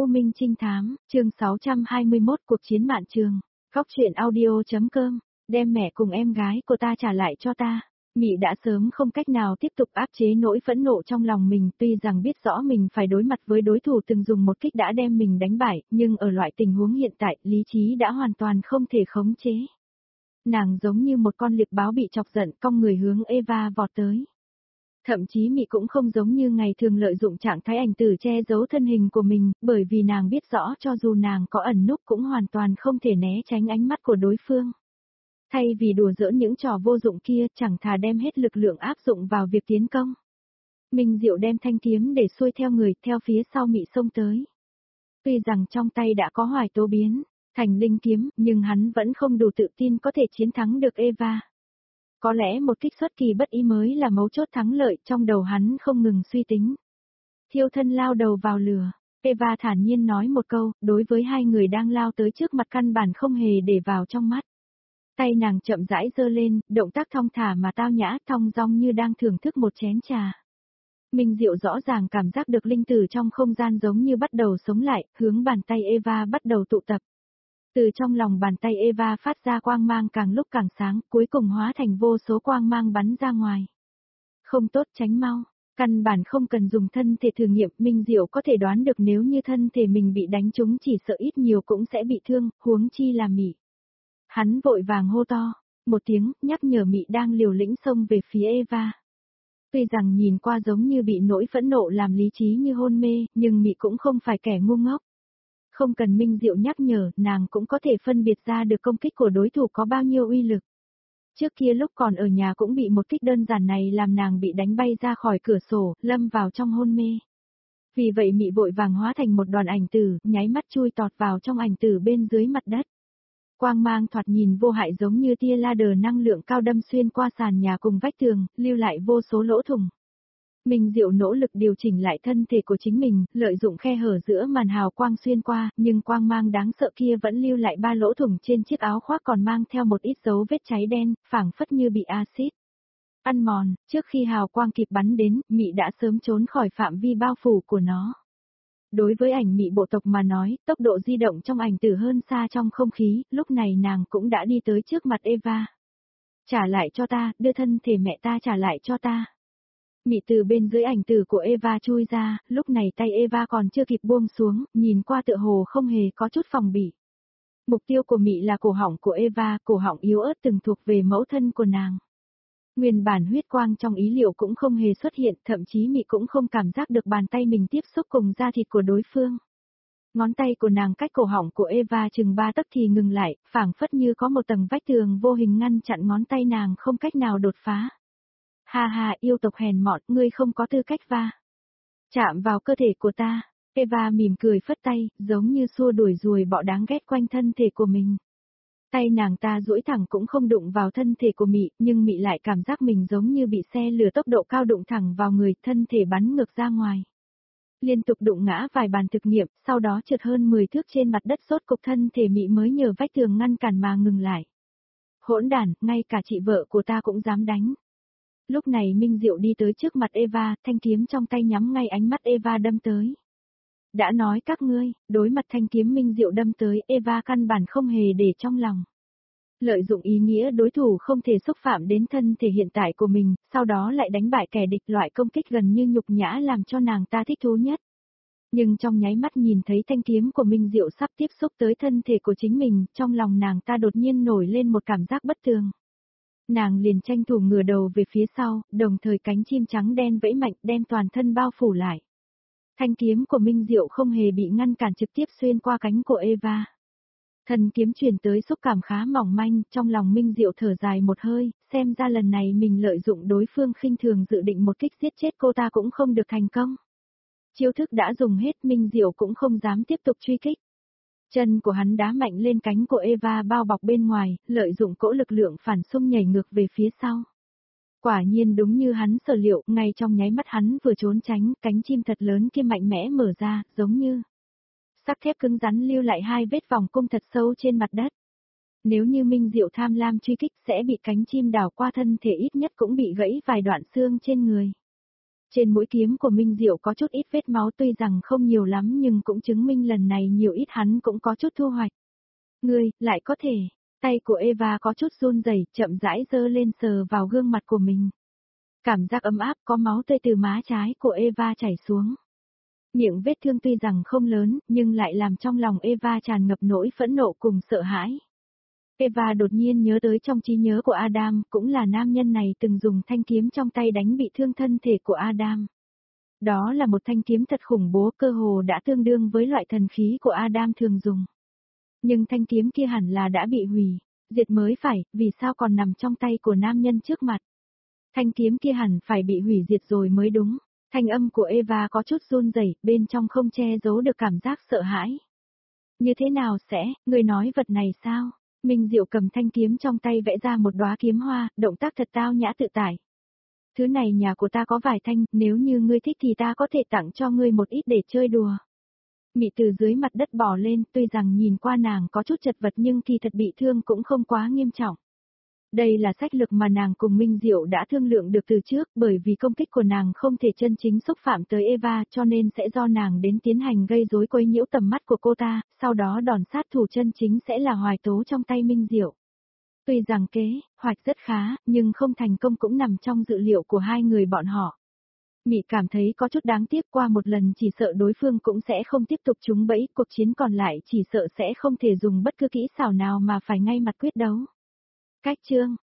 U Minh Trinh Thám, chương 621 cuộc chiến mạn trường. Góc truyện audio.com, đem mẹ cùng em gái của ta trả lại cho ta. Mị đã sớm không cách nào tiếp tục áp chế nỗi phẫn nộ trong lòng mình, tuy rằng biết rõ mình phải đối mặt với đối thủ từng dùng một kích đã đem mình đánh bại, nhưng ở loại tình huống hiện tại, lý trí đã hoàn toàn không thể khống chế. Nàng giống như một con liệp báo bị chọc giận, cong người hướng Eva vọt tới. Thậm chí Mị cũng không giống như ngày thường lợi dụng trạng thái ảnh tử che giấu thân hình của mình, bởi vì nàng biết rõ cho dù nàng có ẩn núp cũng hoàn toàn không thể né tránh ánh mắt của đối phương. Thay vì đùa giỡn những trò vô dụng kia, chẳng thà đem hết lực lượng áp dụng vào việc tiến công. Minh Diệu đem thanh kiếm để xuôi theo người, theo phía sau Mị xông tới. Tuy rằng trong tay đã có Hoài Tố biến thành linh kiếm, nhưng hắn vẫn không đủ tự tin có thể chiến thắng được Eva. Có lẽ một kích xuất kỳ bất ý mới là mấu chốt thắng lợi, trong đầu hắn không ngừng suy tính. Thiêu thân lao đầu vào lửa, Eva thản nhiên nói một câu, đối với hai người đang lao tới trước mặt căn bản không hề để vào trong mắt. Tay nàng chậm rãi giơ lên, động tác thong thả mà tao nhã, thong dong như đang thưởng thức một chén trà. Minh Diệu rõ ràng cảm giác được linh tử trong không gian giống như bắt đầu sống lại, hướng bàn tay Eva bắt đầu tụ tập. Từ trong lòng bàn tay Eva phát ra quang mang càng lúc càng sáng, cuối cùng hóa thành vô số quang mang bắn ra ngoài. Không tốt, tránh mau. Căn bản không cần dùng thân thể thử nghiệm, Minh Diệu có thể đoán được nếu như thân thể mình bị đánh trúng chỉ sợ ít nhiều cũng sẽ bị thương, huống chi là Mị. Hắn vội vàng hô to, một tiếng, nhắc nhở Mị đang liều lĩnh xông về phía Eva. Tuy rằng nhìn qua giống như bị nỗi phẫn nộ làm lý trí như hôn mê, nhưng Mị cũng không phải kẻ ngu ngốc. Không cần Minh Diệu nhắc nhở, nàng cũng có thể phân biệt ra được công kích của đối thủ có bao nhiêu uy lực. Trước kia lúc còn ở nhà cũng bị một kích đơn giản này làm nàng bị đánh bay ra khỏi cửa sổ, lâm vào trong hôn mê. Vì vậy Mị vội vàng hóa thành một đoàn ảnh tử, nháy mắt chui tọt vào trong ảnh tử bên dưới mặt đất. Quang mang thoạt nhìn vô hại giống như tia laser năng lượng cao đâm xuyên qua sàn nhà cùng vách tường, lưu lại vô số lỗ thủng. Minh Diệu nỗ lực điều chỉnh lại thân thể của chính mình, lợi dụng khe hở giữa màn hào quang xuyên qua, nhưng quang mang đáng sợ kia vẫn lưu lại 3 lỗ thủng trên chiếc áo khoác còn mang theo một ít dấu vết cháy đen, phảng phất như bị axit ăn mòn. Trước khi hào quang kịp bắn đến, Mị đã sớm trốn khỏi phạm vi bao phủ của nó. Đối với ảnh Mị bộ tộc mà nói, tốc độ di động trong ảnh tử hơn xa trong không khí, lúc này nàng cũng đã đi tới trước mặt Eva. Trả lại cho ta, đưa thân thể mẹ ta trả lại cho ta. Mị từ bên dưới ảnh tử của Eva chui ra, lúc này tay Eva còn chưa kịp buông xuống, nhìn qua tựa hồ không hề có chút phòng bị. Mục tiêu của Mị là cổ họng của Eva, cổ họng yếu ớt từng thuộc về mẫu thân của nàng. Nguyên bản huyết quang trong ý liệu cũng không hề xuất hiện, thậm chí Mị cũng không cảm giác được bàn tay mình tiếp xúc cùng da thịt của đối phương. Ngón tay của nàng cách cổ họng của Eva chừng 3 tấc thì ngừng lại, phảng phất như có một tầng vách tường vô hình ngăn chặn ngón tay nàng không cách nào đột phá. Ha ha, yêu tộc hèn mọn, ngươi không có tư cách va chạm vào cơ thể của ta. Eva mỉm cười phất tay, giống như xua đuổi ruồi bọ đáng ghét quanh thân thể của mình. Tay nàng ta duỗi thẳng cũng không đụng vào thân thể của Mị, nhưng Mị lại cảm giác mình giống như bị xe lửa tốc độ cao đụng thẳng vào người, thân thể bắn ngược ra ngoài. Liên tục đụng ngã vài bàn thực nghiệm, sau đó trượt hơn 10 thước trên mặt đất, sốt cục thân thể Mị mới nhờ vách tường ngăn cản mà ngừng lại. Hỗn đản, ngay cả chị vợ của ta cũng dám đánh. Lúc này Minh Diệu đi tới trước mặt Eva, thanh kiếm trong tay nhắm ngay ánh mắt Eva đâm tới. Đã nói các ngươi, đối mặt thanh kiếm Minh Diệu đâm tới, Eva căn bản không hề để trong lòng. Lợi dụng ý nghĩa đối thủ không thể xúc phạm đến thân thể hiện tại của mình, sau đó lại đánh bại kẻ địch, loại công kích gần như nhục nhã làm cho nàng ta thích thú nhất. Nhưng trong nháy mắt nhìn thấy thanh kiếm của Minh Diệu sắp tiếp xúc tới thân thể của chính mình, trong lòng nàng ta đột nhiên nổi lên một cảm giác bất thường. Nàng liền tranh thủ ngửa đầu về phía sau, đồng thời cánh chim trắng đen vẫy mạnh đem toàn thân bao phủ lại. Thanh kiếm của Minh Diệu không hề bị ngăn cản, trực tiếp xuyên qua cánh của Eva. Thần kiếm truyền tới xúc cảm khá mỏng manh, trong lòng Minh Diệu thở dài một hơi, xem ra lần này mình lợi dụng đối phương khinh thường dự định một kích giết chết cô ta cũng không được thành công. Chiêu thức đã dùng hết, Minh Diệu cũng không dám tiếp tục truy kích. Chân của hắn đá mạnh lên cánh của Eva bao bọc bên ngoài, lợi dụng cỗ lực lượng phản xung nhảy ngược về phía sau. Quả nhiên đúng như hắn sở liệu, ngay trong nháy mắt hắn vừa trốn tránh, cánh chim thật lớn kia mạnh mẽ mở ra, giống như sắc thép cứng rắn lưu lại 2 vết vòng cung thật sâu trên mặt đất. Nếu như Minh Diệu tham lam truy kích sẽ bị cánh chim đảo qua thân thể, ít nhất cũng bị gãy vài đoạn xương trên người. Trên mũi kiếm của Minh Diệu có chút ít vết máu tuy rằng không nhiều lắm nhưng cũng chứng minh lần này nhiều ít hắn cũng có chút thu hoạch. Ngươi, lại có thể, tay của Eva có chút run rẩy, chậm rãi giơ lên sờ vào gương mặt của mình. Cảm giác ấm áp có máu tươi từ má trái của Eva chảy xuống. Miệng vết thương tuy rằng không lớn, nhưng lại làm trong lòng Eva tràn ngập nỗi phẫn nộ cùng sợ hãi. Eva đột nhiên nhớ tới trong trí nhớ của Adam, cũng là nam nhân này từng dùng thanh kiếm trong tay đánh bị thương thân thể của Adam. Đó là một thanh kiếm thật khủng bố, cơ hồ đã tương đương với loại thần khí của Adam thường dùng. Nhưng thanh kiếm kia hẳn là đã bị hủy, diệt mới phải, vì sao còn nằm trong tay của nam nhân trước mặt. Thanh kiếm kia hẳn phải bị hủy diệt rồi mới đúng. Thanh âm của Eva có chút run rẩy, bên trong không che giấu được cảm giác sợ hãi. Như thế nào sẽ, người nói vật này sao? Minh Diệu cầm thanh kiếm trong tay vẽ ra một đóa kiếm hoa, động tác thật tao nhã tự tại. Thứ này nhà của ta có vài thanh, nếu như ngươi thích thì ta có thể tặng cho ngươi một ít để chơi đùa. Mị từ dưới mặt đất bò lên, tuy rằng nhìn qua nàng có chút chật vật nhưng kỳ thật bị thương cũng không quá nghiêm trọng. Đây là sách lược mà nàng cùng Minh Diệu đã thương lượng được từ trước, bởi vì công kích của nàng không thể chân chính xúc phạm tới Eva cho nên sẽ do nàng đến tiến hành gây rối quấy nhiễu tầm mắt của cô ta, sau đó đòn sát thủ chân chính sẽ là Hoài Tố trong tay Minh Diệu. Tuy rằng kế hoạch rất khá, nhưng không thành công cũng nằm trong dự liệu của hai người bọn họ. Mị cảm thấy có chút đáng tiếc, qua một lần chỉ sợ đối phương cũng sẽ không tiếp tục trúng bẫy, cuộc chiến còn lại chỉ sợ sẽ không thể dùng bất cứ kỹ xảo nào mà phải ngay mặt quyết đấu. Cách chương